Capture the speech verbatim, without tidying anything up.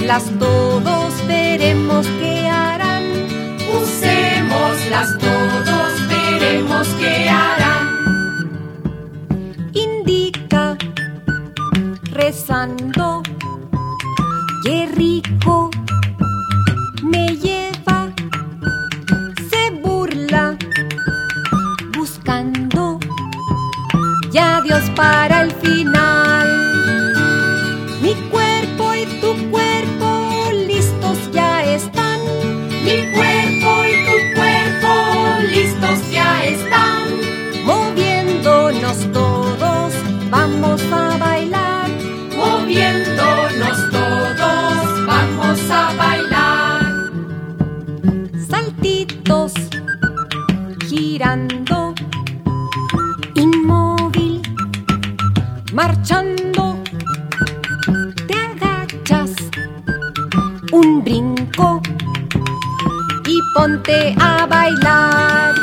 Usémoslas todos, veremos qué harán. Usémoslas todos, veremos qué harán. Indica, rezando, qué rico me lleva. Se burla, buscando ya Dios para el final. Mi cuerpo y tu cuerpo listos ya están. Mi cuerpo y tu cuerpo listos ya están. Moviéndonos todos, vamos a bailar. Moviéndonos todos, vamos a bailar. Saltitos, girando, inmóvil, marchando. Te agachas, un brinco y ponte a bailar.